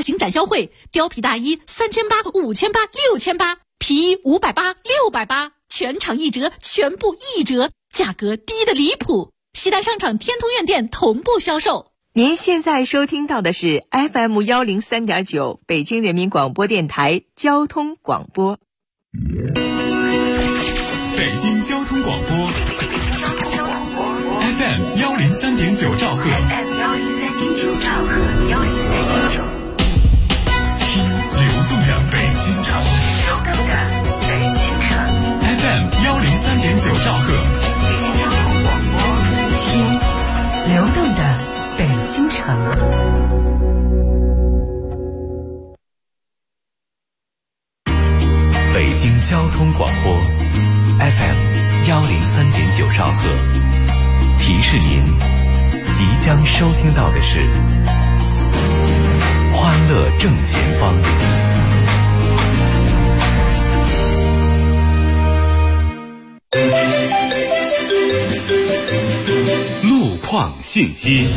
景展销会，貂皮大衣3800、5800、6800，皮衣580、680，全场1折，全部1折，价格低得离谱。西单商场天通苑店同步销售。 您现在收听到的是 FM103.9 北京人民广播电台交通广播。 北京交通广播 FM103.9 兆赫，听流动的北京城FM103.9 兆赫， 听流动的北京城。 北京交通广播 FM103.9 兆赫，提示您即将收听到的是欢乐正前方。路况信息。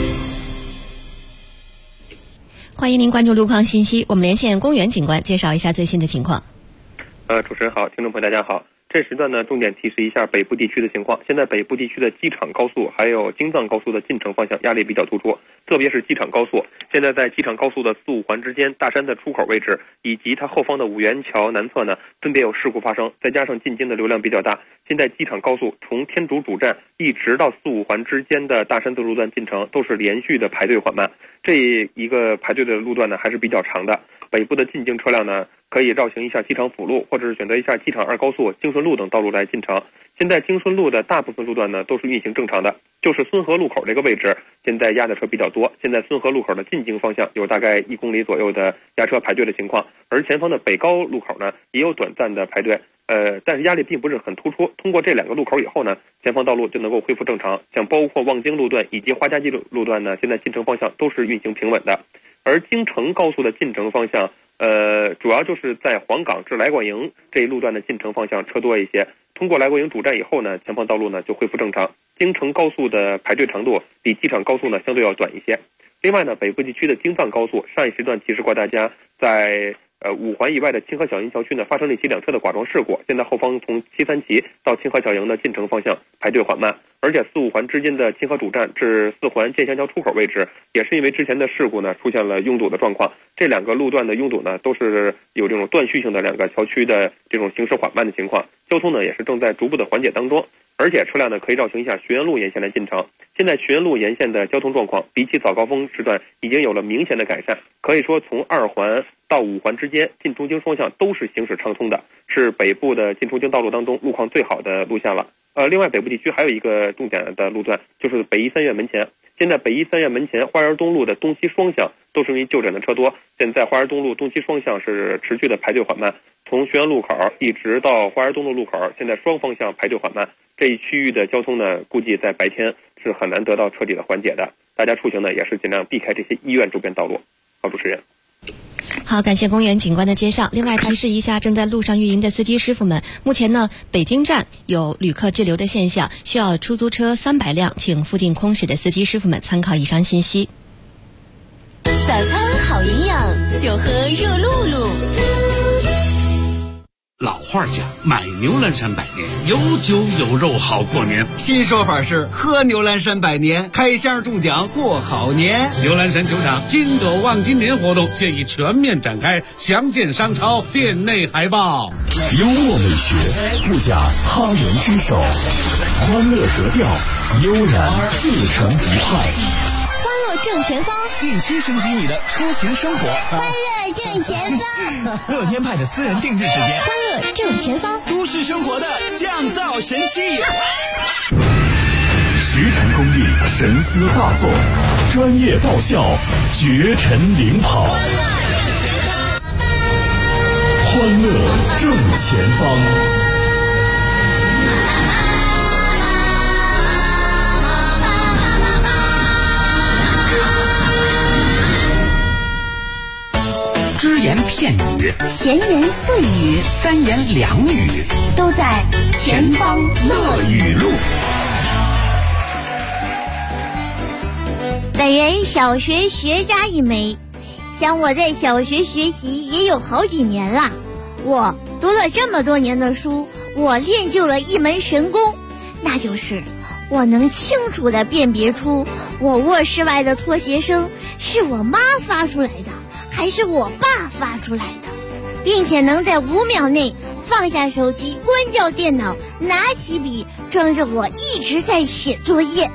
欢迎您关注路况信息，我们连线公园警官介绍一下最新的情况。 主持人好，听众朋友大家好。这时段呢，重点提示一下北部地区的情况。现在北部地区的机场高速还有京藏高速的进城方向压力比较突出，特别是机场高速。现在在机场高速的4、5环之间，大山的出口位置以及它后方的五元桥南侧呢，分别有事故发生，再加上进京的流量比较大。现在机场高速从天竺主站一直到4、5环之间的大山自路段进城都是连续的排队缓慢，这一个排队的路段呢还是比较长的。北部的进京车辆呢，可以绕行一下机场辅路，或者是选择一下机场2高速、京顺路等道路来进城。现在京顺路的大部分路段呢都是运行正常的，就是孙河路口这个位置现在压的车比较多。现在孙河路口的进京方向有大概1公里左右的压车排队的情况，而前方的北高路口呢也有短暂的排队，但是压力并不是很突出。通过这2个路口以后呢，前方道路就能够恢复正常。像包括望京路段以及花家记路段呢，现在进城方向都是运行平稳的。而京承高速的进城方向主要就是在黄岗至来国营这一路段的进城方向车多一些。通过来国营主站以后呢，前方道路呢就恢复正常。京承高速的排队长度比机场高速呢相对要短一些。另外呢，北部地区的京藏高速上一时段提示过大家，在5环以外的清河小营桥区呢发生了一起2车的剐撞事故，现在后方从73旗到清河小营的进城方向排队缓慢，而且4、5环之间的清河主站至4环建祥桥出口位置也是因为之前的事故呢出现了拥堵的状况。这2个路段的拥堵呢都是有这种断续性的2个桥区的这种行驶缓慢的情况，交通呢也是正在逐步的缓解当中。而且车辆呢可以绕行一下学园路沿线来进城。现在学园路沿线的交通状况比起早高峰时段已经有了明显的改善，可以说从2环到5环之间进出京双向都是行驶畅通的，是北部的进出京道路当中路况最好的路线了。另外北部地区还有一个重点的路段，就是北医三院门前。现在北医三院门前花园东路的东西双向都是因为就诊的车多，现在花园东路东西双向是持续的排队缓慢，从学园路口一直到花园东路路口，现在双方向排队缓慢。这一区域的交通呢，估计在白天是很难得到彻底的缓解的，大家出行呢也是尽量避开这些医院周边道路。好，主持人。 好，感谢公园警官的介绍。另外提示一下正在路上运营的司机师傅们，目前呢北京站有旅客滞留的现象，需要出租车300辆，请附近空驶的司机师傅们参考以上信息。 早餐好营养，就喝热露露。 老话讲，买牛栏山百年，有酒有肉好过年。 新说法是喝牛栏山百年，开箱中奖过好年。 牛栏山球场金狗望金年活动现已全面展开，详见商超店内海报。 幽默美学，不假他人之手，欢乐格调，悠然自成一派。 欢乐正前方， 定期升级你的出行生活。 欢乐正前方， 乐天派的私人定制时间。 欢乐正前方， 都市生活的降噪神器。 10成功力，神思大作，专业爆笑，绝尘领跑。欢乐正前方。 只言片语， 闲言碎语， 三言两语， 都在前方乐语录。 本人小学学渣一枚， 想我在小学学习也有好几年了，我读了这么多年的书，我练就了一门神功，那就是我能清楚地辨别出我卧室外的拖鞋声是我妈发出来的还是我爸发出来的，并且能在5秒内放下手机，关掉电脑，拿起笔，装着我一直在写作业。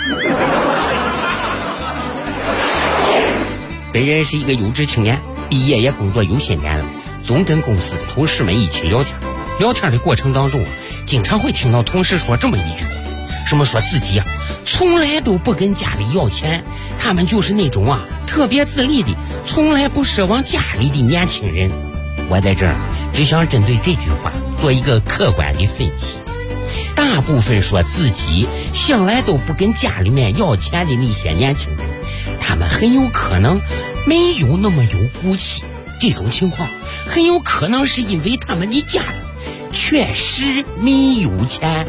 本人是一个有志青年，毕业也工作有些年了，总跟公司的同事们一起聊天。聊天的过程当中，经常会听到同事说这么一句话，什么说自己从来都不跟家里要钱，他们就是那种特别自立的，从来不奢望家里的年轻人。我在这儿只想针对这句话做一个客观的分析。大部分说自己向来都不跟家里面要钱的那些年轻人，他们很有可能没有那么有骨气，这种情况很有可能是因为他们的家里确实没有钱。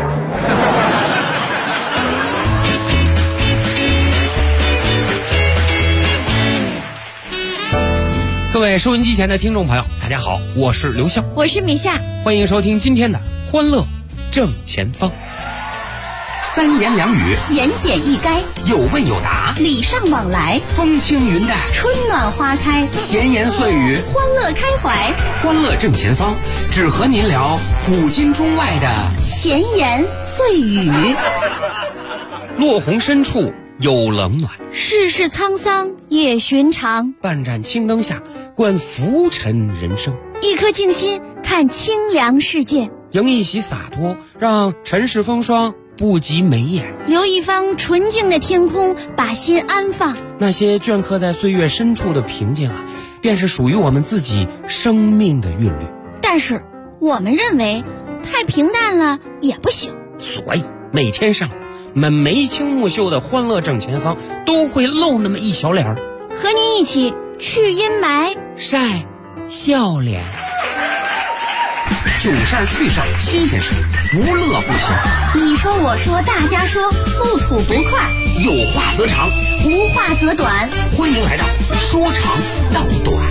各位收音机前的听众朋友，大家好，我是刘笑， 我是米夏， 欢迎收听今天的欢乐正前方。 3言2语， 言简意赅， 有问有答， 礼尚往来， 风轻云淡， 春暖花开， 闲言碎语， 欢乐开怀。 欢乐正前方，只和您聊古今中外的闲言碎语。 落红深处有冷暖， 世事沧桑也寻常， 半盏青灯下观浮沉人生， 一颗静心看清凉世界， 迎一袭洒脱，让尘世风霜不及眉眼， 留一方纯净的天空，把心安放。 那些镌刻在岁月深处的平静便是属于我们自己生命的韵律。 但是我们认为太平淡了也不行， 所以每天上午我们眉清目秀的欢乐正前方都会露那么一小脸， 和您一起去阴霾， 晒笑脸。 囧事儿趣事儿新鲜事儿，不乐不休。 你说我说大家说，不吐不快， 有话则长， 无话则短。 欢迎来到说长道短。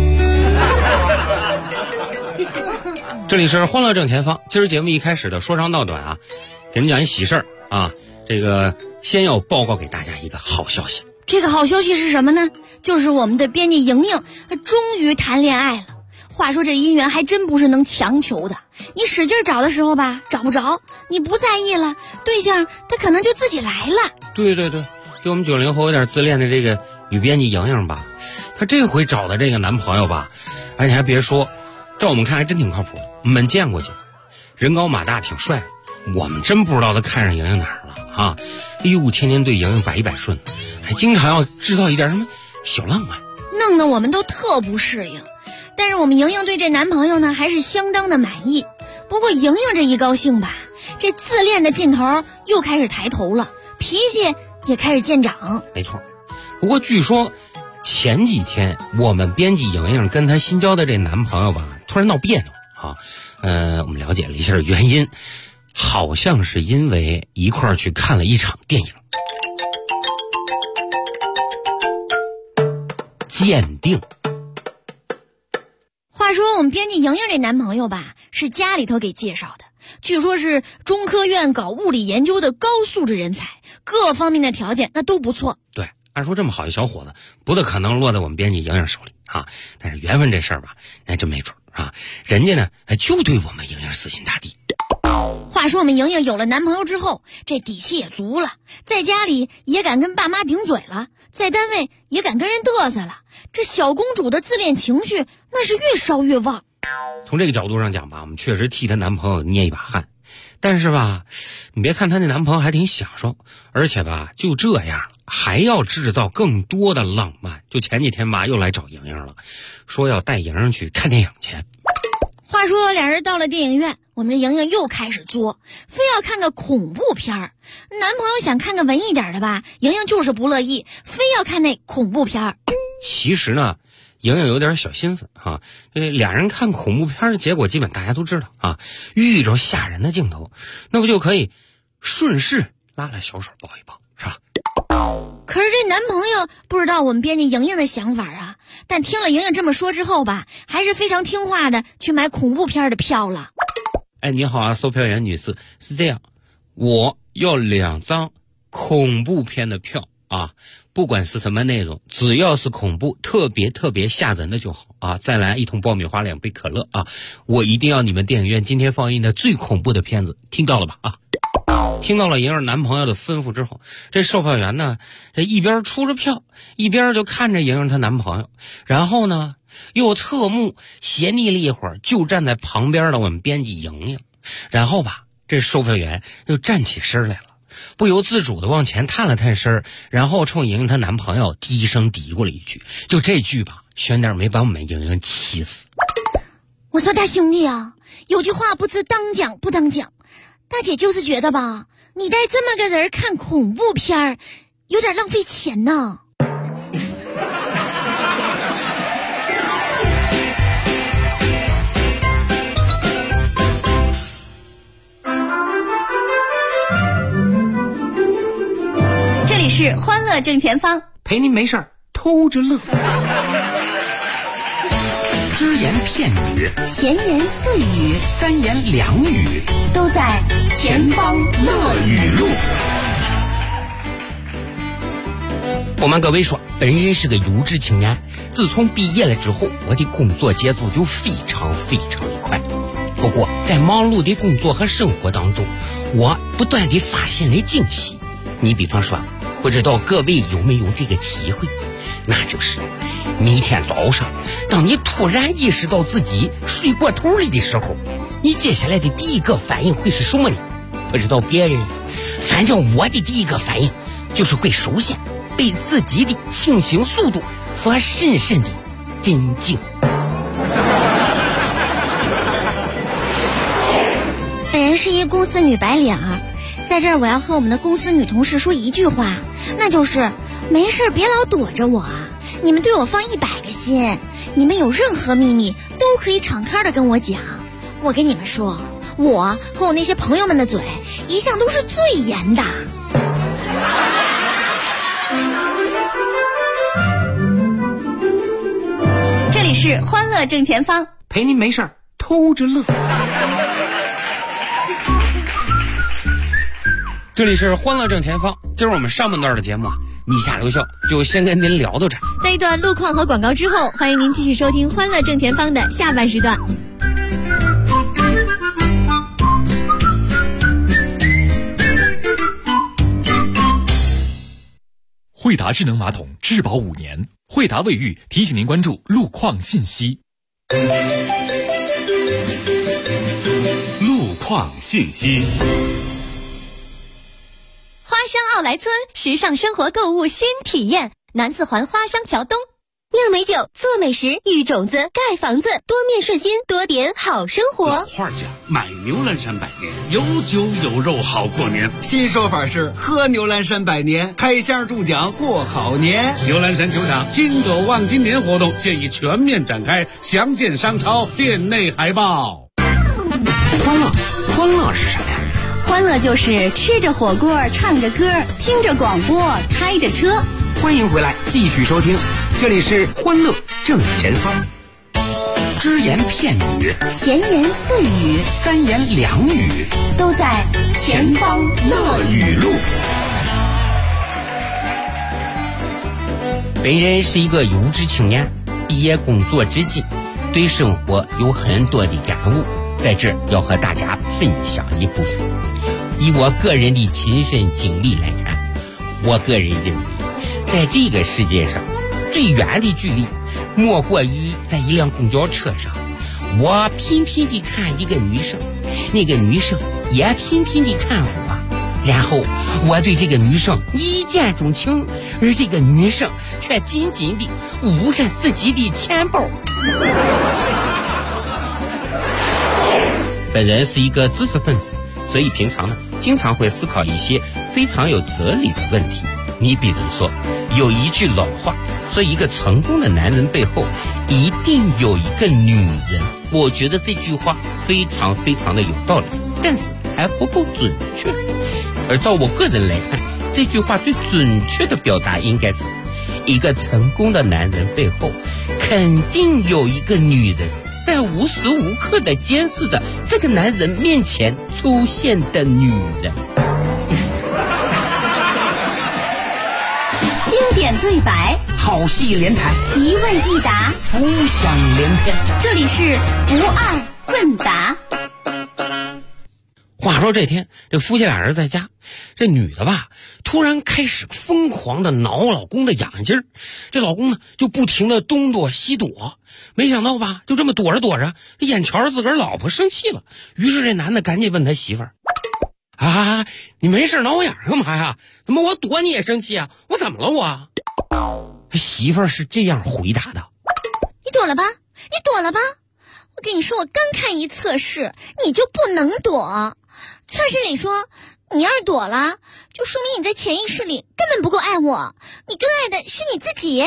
这里是欢乐正前方，今儿节目一开始的说长道短给您讲一喜事儿这个先要报告给大家一个好消息。 这个好消息是什么呢？就是我们的编辑莹莹终于谈恋爱了。话说这姻缘还真不是能强求的，你使劲找的时候吧，找不着，你不在意了，对象他可能就自己来了。 对对对，给我们90后有点自恋的这个女编辑莹莹吧，她这回找的这个男朋友吧，而且还别说，照我们看还真挺靠谱的，我们见过去，人高马大挺帅，我们真不知道他看上莹莹哪儿了哎呦，天天对莹莹百依百顺，还经常要制造一点什么小浪漫， 弄得我们都特不适应。但是我们莹莹对这男朋友呢还是相当的满意。不过莹莹这一高兴吧，这自恋的劲头又开始抬头了，脾气也开始见长。 没错，不过据说前几天我们编辑莹莹跟她新交的这男朋友吧，突然闹别扭我们了解了一下原因，好像是因为一块儿去看了一场电影。鉴定。 话说我们编辑莹莹这男朋友吧，是家里头给介绍的，据说是中科院搞物理研究的高素质人才，各方面的条件那都不错。 对，按说这么好一小伙子，不大可能落在我们编辑莹莹手里但是缘分这事儿吧，那真没准人家呢就对我们莹莹死心塌地。 话说我们莹莹有了男朋友之后，这底气也足了，在家里也敢跟爸妈顶嘴了，在单位也敢跟人嘚瑟了，这小公主的自恋情绪那是越烧越旺。 从这个角度上讲吧，我们确实替她男朋友捏一把汗，但是吧，你别看她那男朋友还挺享受，而且吧就这样还要制造更多的浪漫。就前几天吧又来找莹莹了，说要带莹莹去看电影去。 话说俩人到了电影院，我们这莹莹又开始作，非要看个恐怖片儿。男朋友想看个文艺点的吧，莹莹就是不乐意，非要看那恐怖片儿。 其实呢，莹莹有点小心思俩人看恐怖片的结果基本大家都知道遇着吓人的镜头，那不就可以顺势拉拉小手抱一抱，是吧？ 可是这男朋友不知道我们编辑莹莹的想法啊，但听了莹莹这么说之后吧，还是非常听话的去买恐怖片的票了。 哎，你好啊，售票员女士，是这样，我要2张恐怖片的票啊，不管是什么内容，只要是恐怖特别吓人的就好啊，再来1桶爆米花2杯可乐啊，我一定要你们电影院今天放映的最恐怖的片子，听到了吧啊？听到了莹儿男朋友的吩咐之后，这售票员呢，这一边出着票，一边就看着莹儿她男朋友，然后呢又侧目斜睨了一会儿就站在旁边的我们编辑莹莹，然后吧，这售票员又站起身来了，不由自主的往前探了探身，然后冲莹莹她男朋友低声嘀咕了一句，就这句吧，悬点没把我们莹莹气死。 我说大兄弟啊，有句话不知当讲不当讲，大姐就是觉得吧，你带这么个人看恐怖片儿，有点浪费钱呢。 这里是欢乐正前方， 陪您没事儿偷着乐。只言片语， 闲言碎语， 三言两语， 都在前方乐语录。 我们各位说，本人是个优质青年，自从毕业了之后，我的工作节奏就非常的快。不过在忙碌的工作和生活当中，我不断地发现了惊喜。你比方说，不知道各位有没有这个体会，那就是每天早上当你突然意识到自己睡过头了的时候，你接下来的第一个反应会是什么呢？不知道别人，反正我的第一个反应就是会首先被自己的清醒速度所深深的震惊。 本人是一公司女白领，在这儿我要和我们的公司女同事说一句话，那就是没事别老躲着我啊，你们对我放100个心，你们有任何秘密都可以敞开的跟我讲。我跟你们说，我和我那些朋友们的嘴一向都是最严的。 这里是欢乐正前方， 陪您没事儿偷着乐。 这里是欢乐正前方，今儿我们上半段的节目你下留校就先跟您聊到这儿。 在一段路况和广告之后，欢迎您继续收听欢乐正前方的下半时段。 惠达智能马桶质保5年，惠达卫浴提醒您关注路况信息。 路况信息。 花乡奥莱村时尚生活购物新体验，南四环花乡桥东。 酿美酒，做美食，育种子，盖房子，多面顺心，多点好生活。 老话讲，买牛栏山百年，有酒有肉好过年。 新说法是喝牛栏山百年，开箱中奖过好年。 牛栏山球场金斗望今年活动现已全面展开，详见商超店内海报。 欢乐是什么呀？ 欢乐就是吃着火锅，唱着歌，听着广播，开着车。 欢迎回来，继续收听，这里是欢乐正前方。只言片语， 闲言碎语， 三言两语， 都在前方乐语录。 本人是一个优质青年，毕业工作至今，对生活有很多的感悟，在这儿要和大家分享一部分。以我个人的亲身经历来看，我个人认为，在这个世界上最远的距离莫过于在一辆公交车上，我频频地看一个女生，那个女生也频频地看我，然后我对这个女生一见钟情，而这个女生却紧紧地捂着自己的钱包。本人是一个知识分子，所以平常呢经常会思考一些非常有哲理的问题。你比如说，有一句老话说，一个成功的男人背后一定有一个女人。我觉得这句话非常非常的有道理，但是还不够准确。而照我个人来看， 这句话最准确的表达应该是，一个成功的男人背后肯定有一个女人在无时无刻的监视着这个男人面前出现的女人。 经典对白， 好戏连台， 一问一答， 浮想联翩。 这里是不二问答。 话说这天，这夫妻俩人在家，这女的吧，突然开始疯狂的挠老公的痒劲儿，这老公呢就不停的东躲西躲，没想到吧，就这么躲着躲着，眼瞧着自个儿老婆生气了，于是这男的赶紧问他媳妇儿：“啊，你没事挠我痒干嘛呀？怎么我躲你也生气啊？我怎么了我？”媳妇儿是这样回答的：“ 你躲了吧，你躲了吧。我跟你说，我刚看一测试，你就不能躲。测试里说，你要是躲了，就说明你在潜意识里根本不够爱我，你更爱的是你自己。”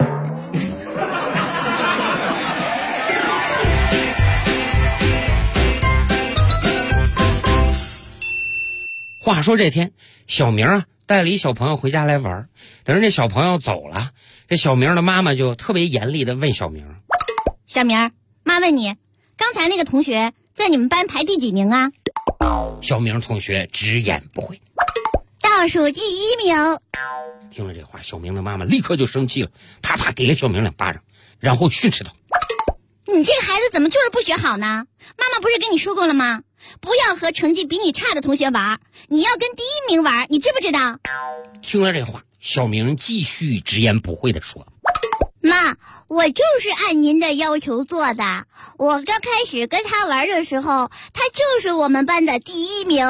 话说这天，小明啊带了一小朋友回家来玩，等着这小朋友走了，这小明的妈妈就特别严厉的问小明：“ 小明，妈问你，刚才那个同学在你们班排第几名啊？” 小明同学直言不讳：“ 倒数第1名。” 听了这话，小明的妈妈立刻就生气了，啪啪给了小明2巴掌，然后训斥道：“ 你这个孩子怎么就是不学好呢？妈妈不是跟你说过了吗？不要和成绩比你差的同学玩，你要跟第1名玩，你知不知道？” 听了这话，小明继续直言不讳地说：“ 妈，我就是按您的要求做的。我刚开始跟他玩的时候，他就是我们班的第1名。”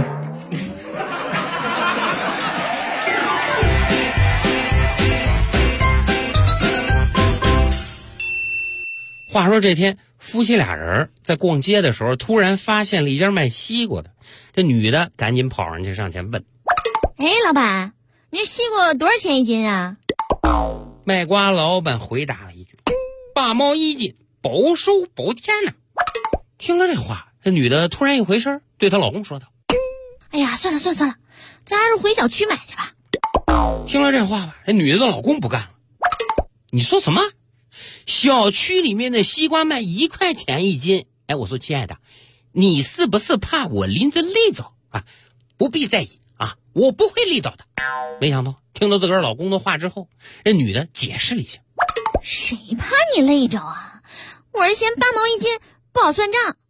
话说这天，夫妻俩人在逛街的时候，突然发现了一家卖西瓜的。这女的赶紧跑上去上前问：“ 哎，老板，你这西瓜多少钱一斤啊？” 卖瓜老板回答了一句：“8毛1斤，包收包钱呢。”听了这话，这女的突然一回身，对她老公说道：“ 哎呀，算了，咱还是回小区买去吧。” 听了这话吧，这女的老公不干了：“你说什么？小区里面的西瓜卖1块钱一斤？哎，我说亲爱的，你是不是怕我拎着累着啊？不必在意啊，我不会累着的。”没想到听到自个儿老公的话之后，这女的解释了一下：“ 谁怕你累着啊？我是嫌8毛1斤不好算账。”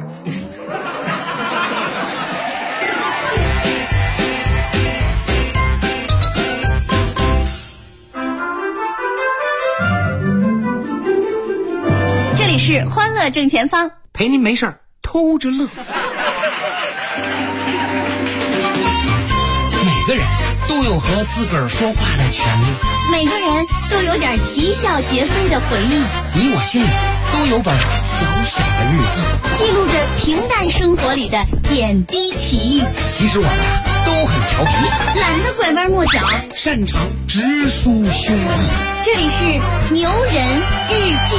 这里是欢乐正前方， 陪您没事儿偷着乐。每个人都有和自个儿说话的权利， 每个人都有点啼笑皆非的回忆， 你我心里都有本小小的日记， 记录着平淡生活里的点滴奇遇。 其实我们都很调皮， 懒得拐弯抹角， 擅长直抒胸臆。 这里是牛人日记。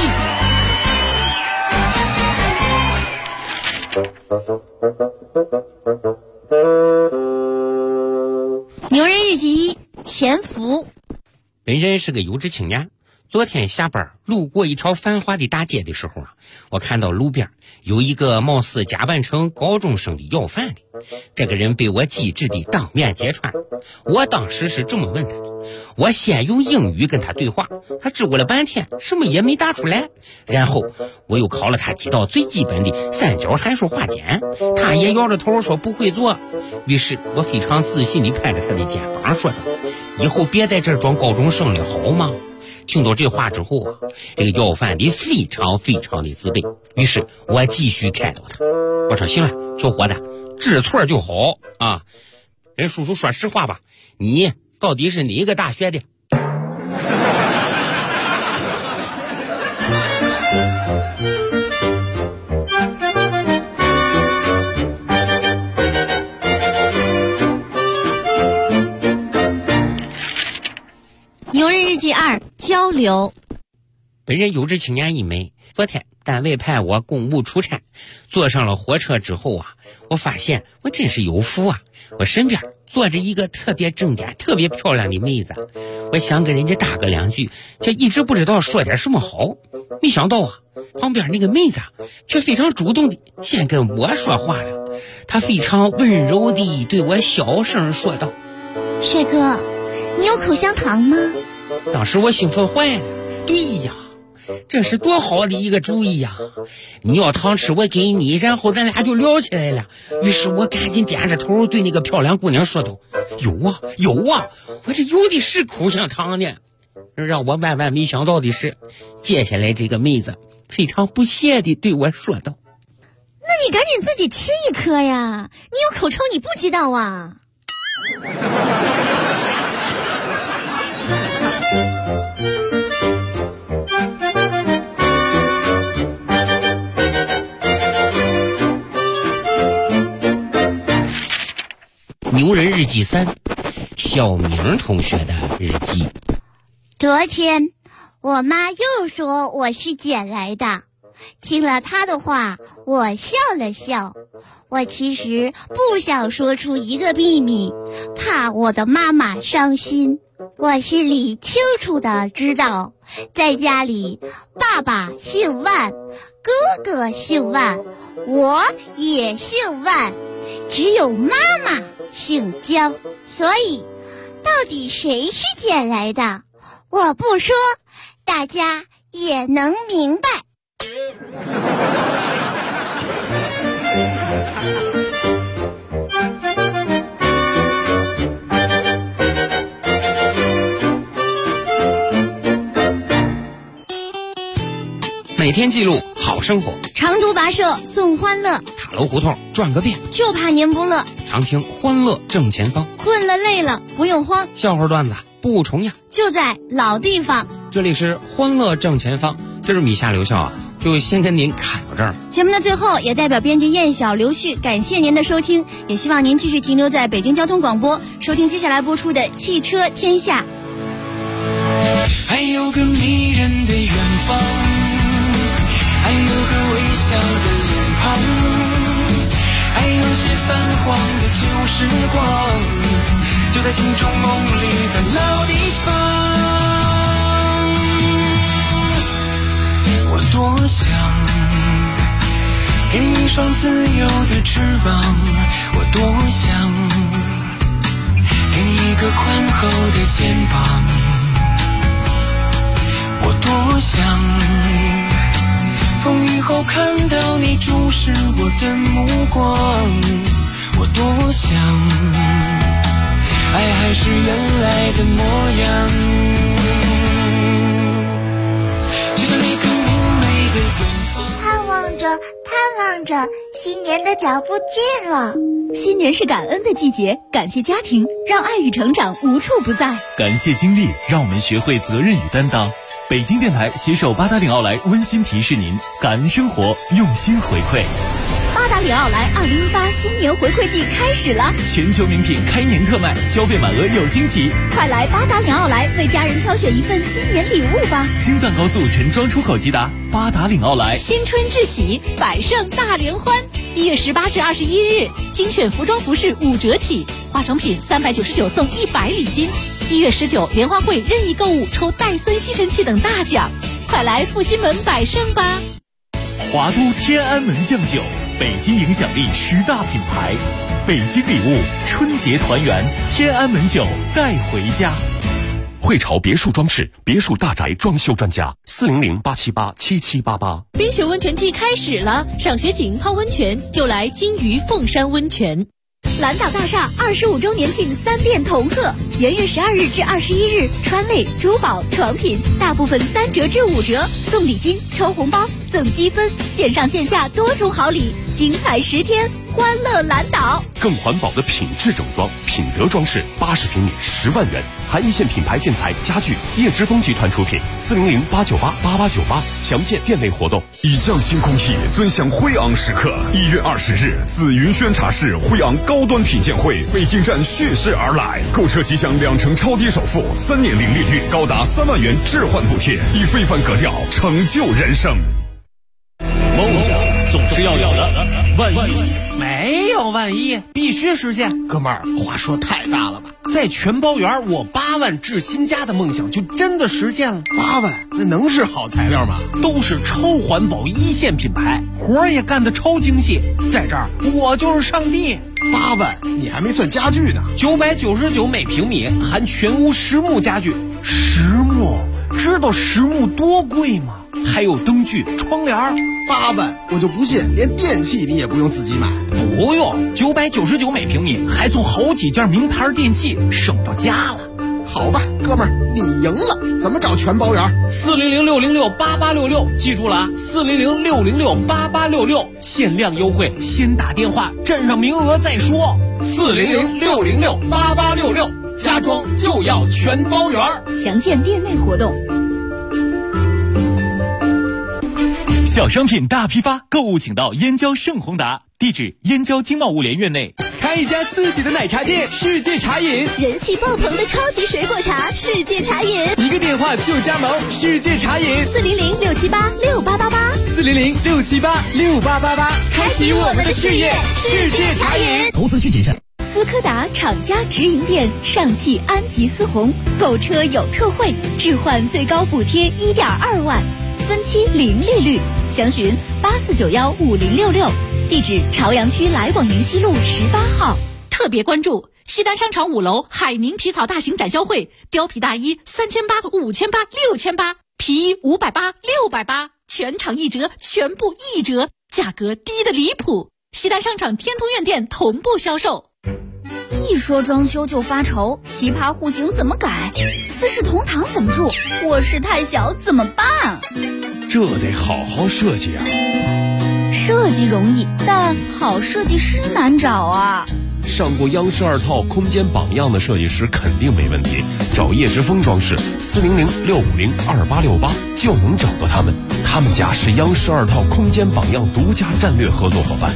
牛人日记1：潜伏。 本人是个有志青年，昨天下班路过一条繁华的大街的时候啊，我看到路边有一个貌似假扮成高中生的要饭的，这个人被我机智地当面揭穿。我当时是这么问他的，我先用英语跟他对话，他支吾了半天，什么也没答出来。然后我又考了他几道最基本的三角函数化简，他也摇着头说不会做。于是我非常自信地拍着他的肩膀说道：“以后别在这儿装高中生了，好吗？”听到这话之后啊，这个要饭的非常的自卑。于是我继续开导他，我说：“行了，小伙子，知错就好啊。跟叔叔说实话吧，你到底是哪一个大学的？” 牛人日记2：交流。 本人有志青年一枚。昨天单位派我公务出差，坐上了火车之后啊，我发现我真是有福啊！我身边坐着一个特别正点、特别漂亮的妹子，我想跟人家搭个两句，却一直不知道说点什么好。没想到啊，旁边那个妹子却非常主动的先跟我说话了。她非常温柔的对我小声说道：“ 帅哥，你有口香糖吗？” 当时我兴奋坏了，对呀，这是多好的一个主意呀！你要糖吃我给你，然后咱俩就聊起来了。于是我赶紧点着头对那个漂亮姑娘说道：“有啊有啊，我这有的是口香糖呢。”让我万万没想到的是，接下来这个妹子非常不屑地对我说道：“ 那你赶紧自己吃一颗呀，你有口臭你不知道啊。” 牛人日记3，小明同学的日记。 昨天我妈又说我是捡来的，听了她的话，我笑了笑。我其实不想说出一个秘密，怕我的妈妈伤心。我心里清楚地知道，在家里爸爸姓万，哥哥姓万，我也姓万，只有妈妈姓江。所以到底谁是捡来的，我不说，大家也能明白。 每天记录好生活， 长途跋涉送欢乐， 塔楼胡同转个遍， 就怕您不乐。 常听欢乐正前方， 困了累了不用慌， 笑话段子不重样， 就在老地方。 这里是欢乐正前方，今儿米夏留校啊，就先跟您侃到这儿。 节目的最后，也代表编辑燕晓、刘旭感谢您的收听，也希望您继续停留在北京交通广播，收听接下来播出的《汽车天下》。 还有个迷人的远方，还有个微笑的脸庞，还有些泛黄的旧时光，就在心中梦里的老地方。我多想给你一双自由的翅膀，我多想给你一个宽厚的肩膀，我多想风雨后看到你注视我的目光，我多想爱还是原来的模样，就像一个明媚的远方。 盼望着新年的脚步近了。 新年是感恩的季节，感谢家庭，让爱与成长无处不在。 感谢经历，让我们学会责任与担当。北京电台携手八达岭奥莱温馨提示您：感恩生活，用心回馈。 八达岭奥莱2018新年回馈季开始了， 全球名品开年特卖，消费满额有惊喜。 快来八达岭奥莱为家人挑选一份新年礼物吧！ 京藏高速陈庄出口即达，八达岭奥莱。 新春至喜，百盛大联欢。1月18至21日，精选服装服饰5折起，化妆品399送100礼金。1月19，联欢会任意购物抽戴森吸尘器等大奖，快来复兴门百盛吧！ 华都天安门酱酒，北京影响力10大品牌，北京礼物春节团圆，天安门酒带回家。 汇潮别墅装饰，别墅大宅装修专家，400-878-7788。 冰雪温泉季开始了，赏雪景、泡温泉就来金鱼凤山温泉。蓝岛大厦25周年庆3店同贺，元月12日至21日，川类、珠宝、床品大部分3折至5折，送礼金、抽红包、赠积分，线上线下多重好礼，精彩10天，欢乐蓝岛。 更环保的品质整装，品德装饰，80平米10万元，含一线品牌建材家具，叶之峰集团出品，400-898-8898，详见店内活动。 以匠心空气，尊享辉昂时刻。1月20日，紫云轩茶室辉昂高端品鉴会北京站蓄势而来，购车即享2成超低首付，3年零利率，高达3万元置换补贴，以非凡格调成就人生。 梦想总是要有的，万一没有万一，必须实现。哥们儿，话说太大了吧？在全包园，我8万置新家的梦想就真的实现了。 8万，那能是好材料吗？ 都是超环保一线品牌，活儿也干得超精细。在这儿，我就是上帝。 8万，你还没算家具呢。 999每平米，含全屋实木家具。实木，知道实木多贵吗？还有灯具、窗帘。 8万，我就不信连电器你也不用自己买。 不用，999每平米，还送好几件名牌电器，省到家了。 好吧，哥们儿，你赢了。怎么找全包圆 ？400-606-8866，记住了啊！400-606-8866，限量优惠，先打电话，占上名额再说。400-606-8866，家装就要全包圆。 详见店内活动。 小商品大批发，购物请到燕郊盛宏达，地址燕郊经贸物联院内。 开一家自己的奶茶店，世界茶饮， 人气爆棚的超级水果茶，世界茶饮， 一个电话就加盟，世界茶饮 400-678-6888，400-678-6888， 开启我们的事业，世界茶饮。 投资需谨慎。 斯柯达厂家直营店上汽安吉思宏，购车有特惠，置换最高补贴1.2万，分期零利率，详询84915066，地址朝阳区来往宁西路18号。特别关注西单商场5楼海宁皮草大型展销会，貂皮大衣3800、5800、6800，皮衣580、680，全场1折，全部1折，价格低得离谱。西单商场天通苑店同步销售。 一说装修就发愁，奇葩户型怎么改？四世同堂怎么住？卧室太小怎么办？ 这得好好设计啊！ 设计容易，但好设计师难找啊。 上过央视2套空间榜样的设计师肯定没问题，找叶之峰装饰400-650-2868就能找到他们。他们家是央视2套空间榜样独家战略合作伙伴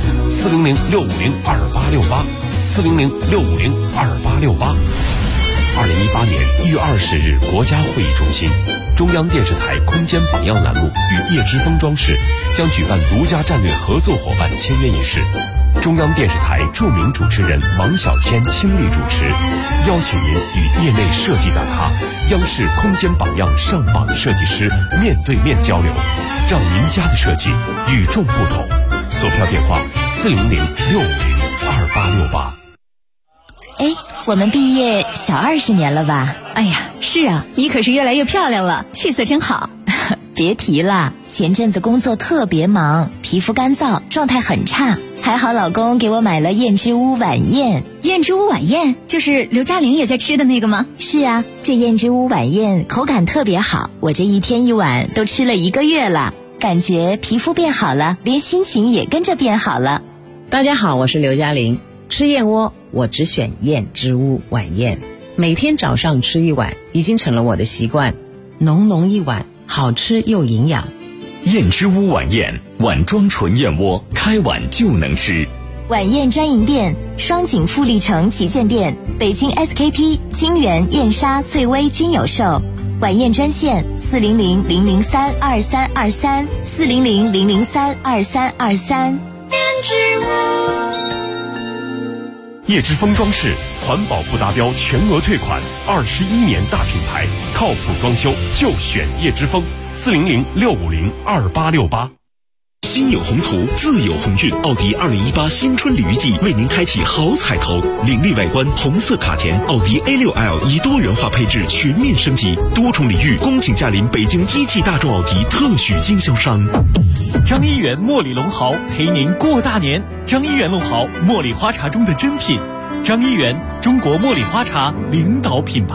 ，400-650-2868，400-650-2868。2018年1月20日，国家会议中心，中央电视台空间榜样栏目与叶之峰装饰将举办独家战略合作伙伴签约仪式。中央电视台著名主持人王小谦倾力主持，邀请您与业内设计大咖、央视空间榜样上榜设计师面对面交流，让您家的设计与众不同。索票电话400-650-2868。 哎，我们毕业小20年了吧？ 哎呀，是啊，你可是越来越漂亮了，气色真好。 别提了，前阵子工作特别忙，皮肤干燥，状态很差。还好老公给我买了燕之屋晚宴。 燕之屋晚宴就是刘嘉玲也在吃的那个吗？ 是啊，这燕之屋晚宴口感特别好，我这一天一碗都吃了1个月了，感觉皮肤变好了，连心情也跟着变好了。 大家好，我是刘嘉玲。吃燕窝我只选燕之屋晚宴，每天早上吃1碗已经成了我的习惯，浓浓一碗，好吃又营养。 燕之屋晚宴，碗装纯燕窝，开碗就能吃。 晚宴专营店：双井富力城旗舰店、北京 SKP、金源、燕莎、翠微均有售。晚宴专线400-003-2323，400-003-2323。 燕之屋。 叶之峰装饰环保不达标全额退款，21年大品牌，靠谱装修就选叶之峰，400-650-2868。 心有宏图，自有鸿运。奥迪2018新春礼遇季为您开启好彩头，凌厉外观，红色卡钿，奥迪 A6L 以多元化配置全面升级，多重礼遇，恭请驾临北京一汽大众奥迪特许经销商。 张一元茉莉龙豪陪您过大年。张一元龙豪，茉莉花茶中的珍品。张一元，中国茉莉花茶领导品牌。